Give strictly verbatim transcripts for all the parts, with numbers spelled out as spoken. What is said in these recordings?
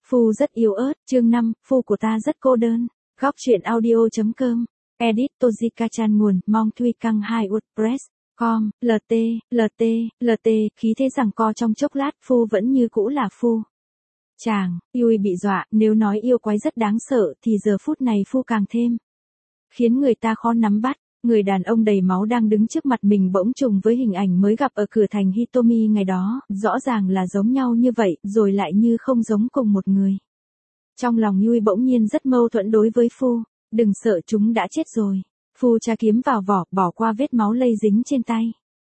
Phu rất yếu ớt, chương năm, phu của ta rất cô đơn. Góc truyện audio.com. Edit Tojika-chan nguồn, Mong Thuy Căng hai WordPress. Com, lt, lt, lt, khí thế rằng co trong chốc lát, phu vẫn như cũ là phu. Chàng, Yui bị dọa, nếu nói yêu quái rất đáng sợ thì giờ phút này phu càng thêm. Khiến người ta khó nắm bắt, người đàn ông đầy máu đang đứng trước mặt mình bỗng trùng với hình ảnh mới gặp ở cửa thành Hitomi ngày đó, rõ ràng là giống nhau như vậy, rồi lại như không giống cùng một người. Trong lòng Yui bỗng nhiên rất mâu thuẫn đối với phu, đừng sợ chúng đã chết rồi. Phu tra kiếm vào vỏ, bỏ qua vết máu lây dính trên tay.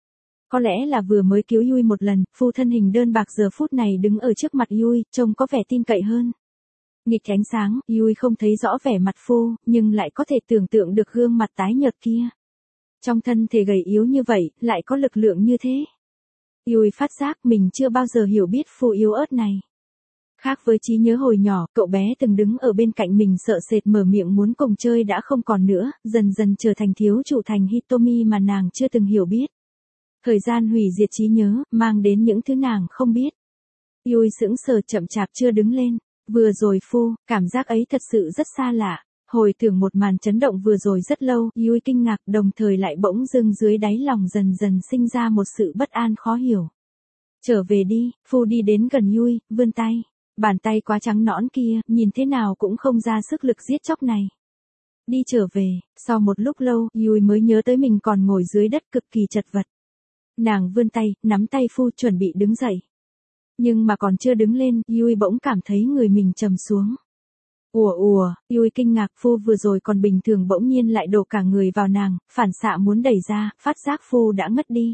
Có lẽ là vừa mới cứu Yui một lần, phu thân hình đơn bạc giờ phút này đứng ở trước mặt Yui, trông có vẻ tin cậy hơn. Nghịch ánh sáng, Yui không thấy rõ vẻ mặt phu, nhưng lại có thể tưởng tượng được gương mặt tái nhợt kia. Trong thân thể gầy yếu như vậy, lại có lực lượng như thế. Yui phát giác mình chưa bao giờ hiểu biết phu yếu ớt này. Khác với trí nhớ hồi nhỏ, cậu bé từng đứng ở bên cạnh mình sợ sệt mở miệng muốn cùng chơi đã không còn nữa, dần dần trở thành thiếu chủ thành Hitomi mà nàng chưa từng hiểu biết. Thời gian hủy diệt trí nhớ, mang đến những thứ nàng không biết. Yui sững sờ chậm chạp chưa đứng lên. Vừa rồi phu, cảm giác ấy thật sự rất xa lạ. Hồi tưởng một màn chấn động vừa rồi rất lâu, Yui kinh ngạc đồng thời lại bỗng dưng dưới đáy lòng dần dần sinh ra một sự bất an khó hiểu. Trở về đi, phu đi đến gần Yui, vươn tay. Bàn tay quá trắng nõn kia, nhìn thế nào cũng không ra sức lực giết chóc này. Đi trở về, sau một lúc lâu, Yui mới nhớ tới mình còn ngồi dưới đất cực kỳ chật vật. Nàng vươn tay, nắm tay phu chuẩn bị đứng dậy. Nhưng mà còn chưa đứng lên, Yui bỗng cảm thấy người mình trầm xuống. Ùa ùa, Yui kinh ngạc phu vừa rồi còn bình thường bỗng nhiên lại đổ cả người vào nàng, phản xạ muốn đẩy ra, phát giác phu đã ngất đi.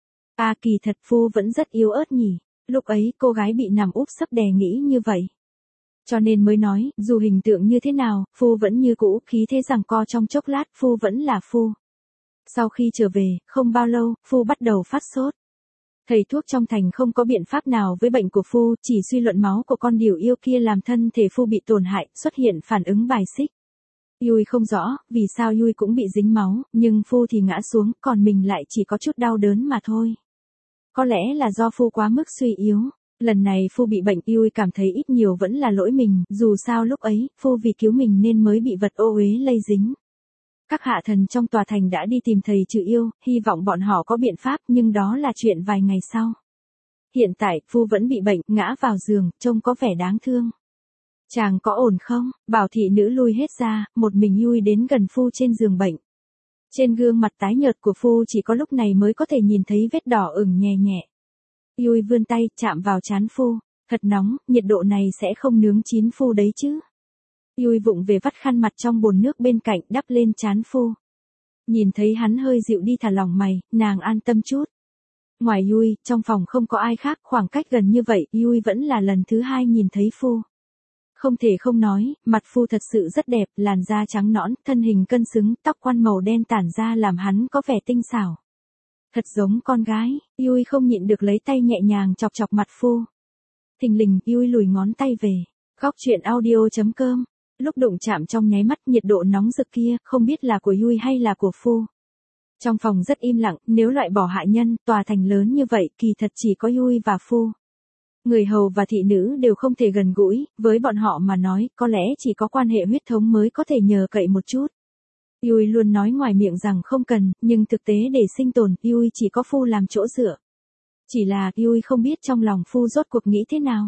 À kỳ thật phu vẫn rất yếu ớt nhỉ, lúc ấy cô gái bị nằm úp sấp đè nghĩ như vậy. Cho nên mới nói, dù hình tượng như thế nào, phu vẫn như cũ, khí thế giằng co trong chốc lát, phu vẫn là phu. Sau khi trở về, không bao lâu, phu bắt đầu phát sốt. Thầy thuốc trong thành không có biện pháp nào với bệnh của phu, chỉ suy luận máu của con điểu yêu kia làm thân thể phu bị tổn hại, xuất hiện phản ứng bài xích. Yui không rõ, vì sao Yui cũng bị dính máu, nhưng phu thì ngã xuống, còn mình lại chỉ có chút đau đớn mà thôi. Có lẽ là do phu quá mức suy yếu, lần này phu bị bệnh Yui cảm thấy ít nhiều vẫn là lỗi mình, dù sao lúc ấy, phu vì cứu mình nên mới bị vật ô uế lây dính. Các hạ thần trong tòa thành đã đi tìm thầy trừ yêu, hy vọng bọn họ có biện pháp nhưng đó là chuyện vài ngày sau. Hiện tại, phu vẫn bị bệnh, ngã vào giường, trông có vẻ đáng thương. Chàng có ổn không? Bảo thị nữ lui hết ra, một mình Yui đến gần phu trên giường bệnh. Trên gương mặt tái nhợt của phu chỉ có lúc này mới có thể nhìn thấy vết đỏ ửng nhè nhẹ. Yui vươn tay, chạm vào trán phu. Thật nóng, nhiệt độ này sẽ không nướng chín phu đấy chứ. Yui vụng về vắt khăn mặt trong bồn nước bên cạnh đắp lên trán phu. Nhìn thấy hắn hơi dịu đi thả lỏng mày, nàng an tâm chút. Ngoài Yui, trong phòng không có ai khác, khoảng cách gần như vậy, Yui vẫn là lần thứ hai nhìn thấy phu. Không thể không nói, mặt phu thật sự rất đẹp, làn da trắng nõn, thân hình cân xứng, tóc quăn màu đen tản ra làm hắn có vẻ tinh xảo. Thật giống con gái, Yui không nhịn được lấy tay nhẹ nhàng chọc chọc mặt phu. Thình lình, Yui lùi ngón tay về. Góc truyện audio.com. Lúc đụng chạm trong nháy mắt nhiệt độ nóng rực kia, không biết là của Yui hay là của phu. Trong phòng rất im lặng, nếu loại bỏ hạ nhân, tòa thành lớn như vậy, kỳ thật chỉ có Yui và phu. Người hầu và thị nữ đều không thể gần gũi, với bọn họ mà nói, có lẽ chỉ có quan hệ huyết thống mới có thể nhờ cậy một chút. Yui luôn nói ngoài miệng rằng không cần, nhưng thực tế để sinh tồn, Yui chỉ có phu làm chỗ dựa. Chỉ là, Yui không biết trong lòng phu rốt cuộc nghĩ thế nào.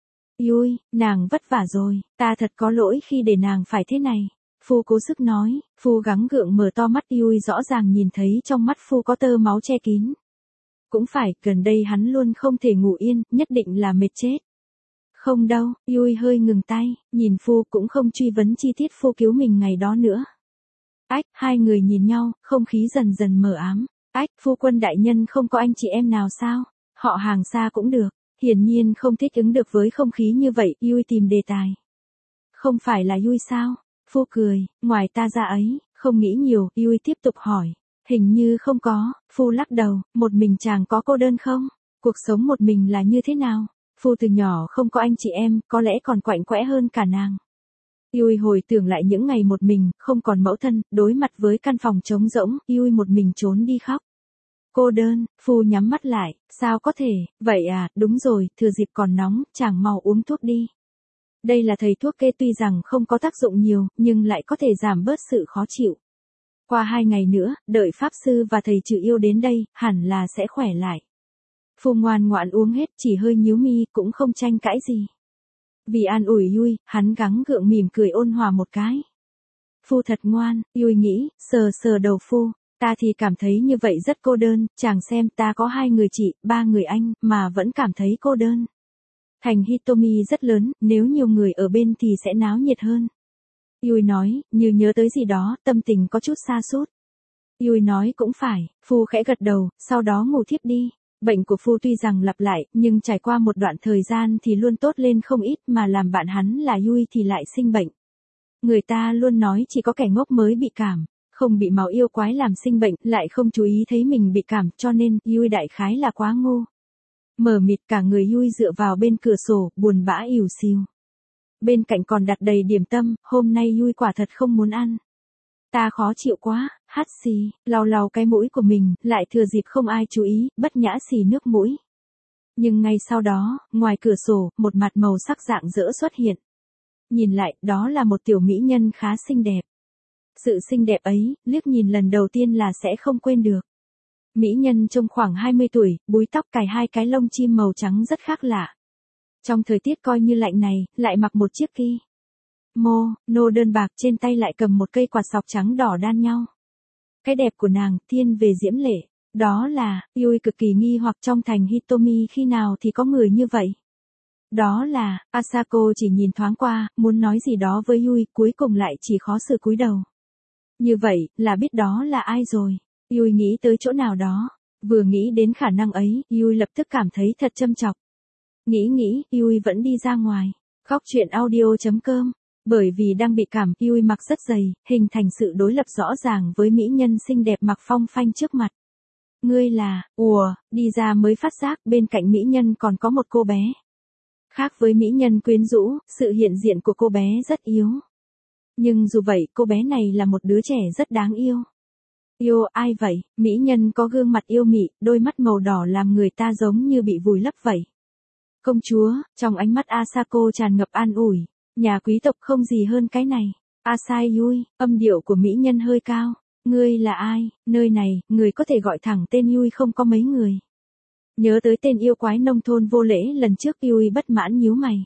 Yui, nàng vất vả rồi, ta thật có lỗi khi để nàng phải thế này. Phu cố sức nói, phu gắng gượng mở to mắt Yui rõ ràng nhìn thấy trong mắt phu có tơ máu che kín. Cũng phải, gần đây hắn luôn không thể ngủ yên, nhất định là mệt chết. Không đâu, Yui hơi ngừng tay, nhìn phu cũng không truy vấn chi tiết phu cứu mình ngày đó nữa. Ách, hai người nhìn nhau, không khí dần dần mờ ám. Ách, phu quân đại nhân không có anh chị em nào sao? Họ hàng xa cũng được. Hiển nhiên không thích ứng được với không khí như vậy, Yui tìm đề tài. Không phải là Yui sao? Phu cười, ngoài ta ra ấy, không nghĩ nhiều, Yui tiếp tục hỏi. Hình như không có, phu lắc đầu, một mình chàng có cô đơn không? Cuộc sống một mình là như thế nào? Phu từ nhỏ không có anh chị em, có lẽ còn quạnh quẽ hơn cả nàng. Yui hồi tưởng lại những ngày một mình, không còn mẫu thân, đối mặt với căn phòng trống rỗng, Yui một mình trốn đi khóc. Cô đơn, phu nhắm mắt lại, sao có thể, vậy à, đúng rồi, thừa dịp còn nóng, chàng mau uống thuốc đi. Đây là thầy thuốc kê tuy rằng không có tác dụng nhiều, nhưng lại có thể giảm bớt sự khó chịu. Qua hai ngày nữa, đợi Pháp Sư và thầy trừ yêu đến đây, hẳn là sẽ khỏe lại. Phu ngoan ngoãn uống hết, chỉ hơi nhíu mi, cũng không tranh cãi gì. Vì an ủi Yui, hắn gắng gượng mỉm cười ôn hòa một cái. Phu thật ngoan, Yui nghĩ, sờ sờ đầu Phu. Ta thì cảm thấy như vậy rất cô đơn, chàng xem ta có hai người chị, ba người anh, mà vẫn cảm thấy cô đơn. Thành Hitomi rất lớn, nếu nhiều người ở bên thì sẽ náo nhiệt hơn. Yui nói, như nhớ tới gì đó, tâm tình có chút sa sút. Yui nói cũng phải, Phu khẽ gật đầu, sau đó ngủ thiếp đi. Bệnh của Phu tuy rằng lặp lại, nhưng trải qua một đoạn thời gian thì luôn tốt lên không ít, mà làm bạn hắn là Yui thì lại sinh bệnh. Người ta luôn nói chỉ có kẻ ngốc mới bị cảm, không bị máu yêu quái làm sinh bệnh, lại không chú ý thấy mình bị cảm, cho nên Yui đại khái là quá ngu. Mờ mịt cả người Yui dựa vào bên cửa sổ, buồn bã ỉu xìu. Bên cạnh còn đặt đầy điểm tâm, hôm nay Yui quả thật không muốn ăn. Ta khó chịu quá, hắt xì, lau lau cái mũi của mình, lại thừa dịp không ai chú ý, bất nhã xì nước mũi. Nhưng ngay sau đó, ngoài cửa sổ, một mặt màu sắc rạng rỡ xuất hiện. Nhìn lại, đó là một tiểu mỹ nhân khá xinh đẹp. Sự xinh đẹp ấy, liếc nhìn lần đầu tiên là sẽ không quên được. Mỹ nhân trông khoảng hai mươi tuổi, búi tóc cài hai cái lông chim màu trắng rất khác lạ. Trong thời tiết coi như lạnh này, lại mặc một chiếc ki mô nô đơn bạc, trên tay lại cầm một cây quạt sọc trắng đỏ đan nhau. Cái đẹp của nàng, thiên về diễm lệ. Đó là, Yui cực kỳ nghi hoặc trong thành Hitomi khi nào thì có người như vậy. Đó là, Asako chỉ nhìn thoáng qua, muốn nói gì đó với Yui, cuối cùng lại chỉ khó xử cúi đầu. Như vậy, là biết đó là ai rồi. Yui nghĩ tới chỗ nào đó. Vừa nghĩ đến khả năng ấy, Yui lập tức cảm thấy thật châm chọc. Nghĩ nghĩ, Yui vẫn đi ra ngoài. Góc truyện audio chấm com. Bởi vì đang bị cảm, Yui mặc rất dày, hình thành sự đối lập rõ ràng với mỹ nhân xinh đẹp mặc phong phanh trước mặt. Ngươi là, ùa, đi ra mới phát giác bên cạnh mỹ nhân còn có một cô bé. Khác với mỹ nhân quyến rũ, sự hiện diện của cô bé rất yếu. Nhưng dù vậy, cô bé này là một đứa trẻ rất đáng yêu. Yêu, ai vậy? Mỹ nhân có gương mặt yêu mị, đôi mắt màu đỏ làm người ta giống như bị vùi lấp vậy. Công chúa, trong ánh mắt Asako tràn ngập an ủi. Nhà quý tộc không gì hơn cái này. Asai Yui, âm điệu của mỹ nhân hơi cao. Ngươi là ai? Nơi này, người có thể gọi thẳng tên Yui không có mấy người. Nhớ tới tên yêu quái nông thôn vô lễ lần trước, Yui bất mãn nhíu mày.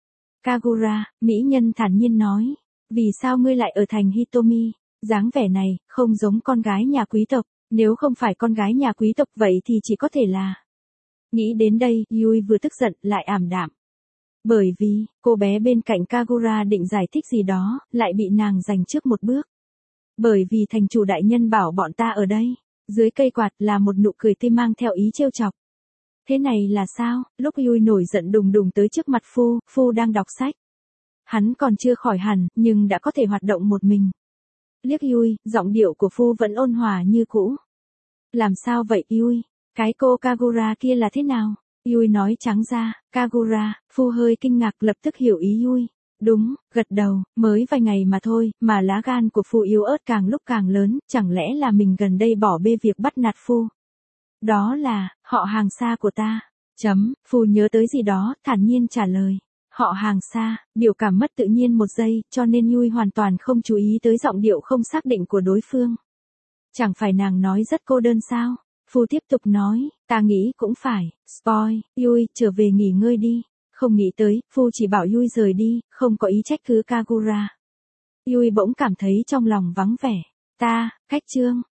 Kagura, mỹ nhân thản nhiên nói. Vì sao ngươi lại ở thành Hitomi? Dáng vẻ này, không giống con gái nhà quý tộc. Nếu không phải con gái nhà quý tộc vậy thì chỉ có thể là. Nghĩ đến đây, Yui vừa tức giận lại ảm đạm. Bởi vì, cô bé bên cạnh Kagura định giải thích gì đó, lại bị nàng giành trước một bước. Bởi vì thành chủ đại nhân bảo bọn ta ở đây. Dưới cây quạt là một nụ cười tươi mang theo ý trêu chọc. Thế này là sao? Lúc Yui nổi giận đùng đùng tới trước mặt Phu, Phu đang đọc sách. Hắn còn chưa khỏi hẳn, nhưng đã có thể hoạt động một mình. Liếc Yui, giọng điệu của Phu vẫn ôn hòa như cũ. Làm sao vậy Yui? Cái cô Kagura kia là thế nào? Yui nói trắng ra, Kagura. Phu hơi kinh ngạc lập tức hiểu ý Yui. Đúng, gật đầu, mới vài ngày mà thôi, mà lá gan của Phu yếu ớt càng lúc càng lớn, chẳng lẽ là mình gần đây bỏ bê việc bắt nạt Phu? Đó là, họ hàng xa của ta. Chấm, Phu nhớ tới gì đó, thản nhiên trả lời. Họ hàng xa, biểu cảm mất tự nhiên một giây, cho nên Yui hoàn toàn không chú ý tới giọng điệu không xác định của đối phương. Chẳng phải nàng nói rất cô đơn sao? Phu tiếp tục nói, ta nghĩ cũng phải, spoil, Yui, trở về nghỉ ngơi đi. Không nghĩ tới, Phu chỉ bảo Yui rời đi, không có ý trách cứ Kagura. Yui bỗng cảm thấy trong lòng vắng vẻ. Ta, cách chương.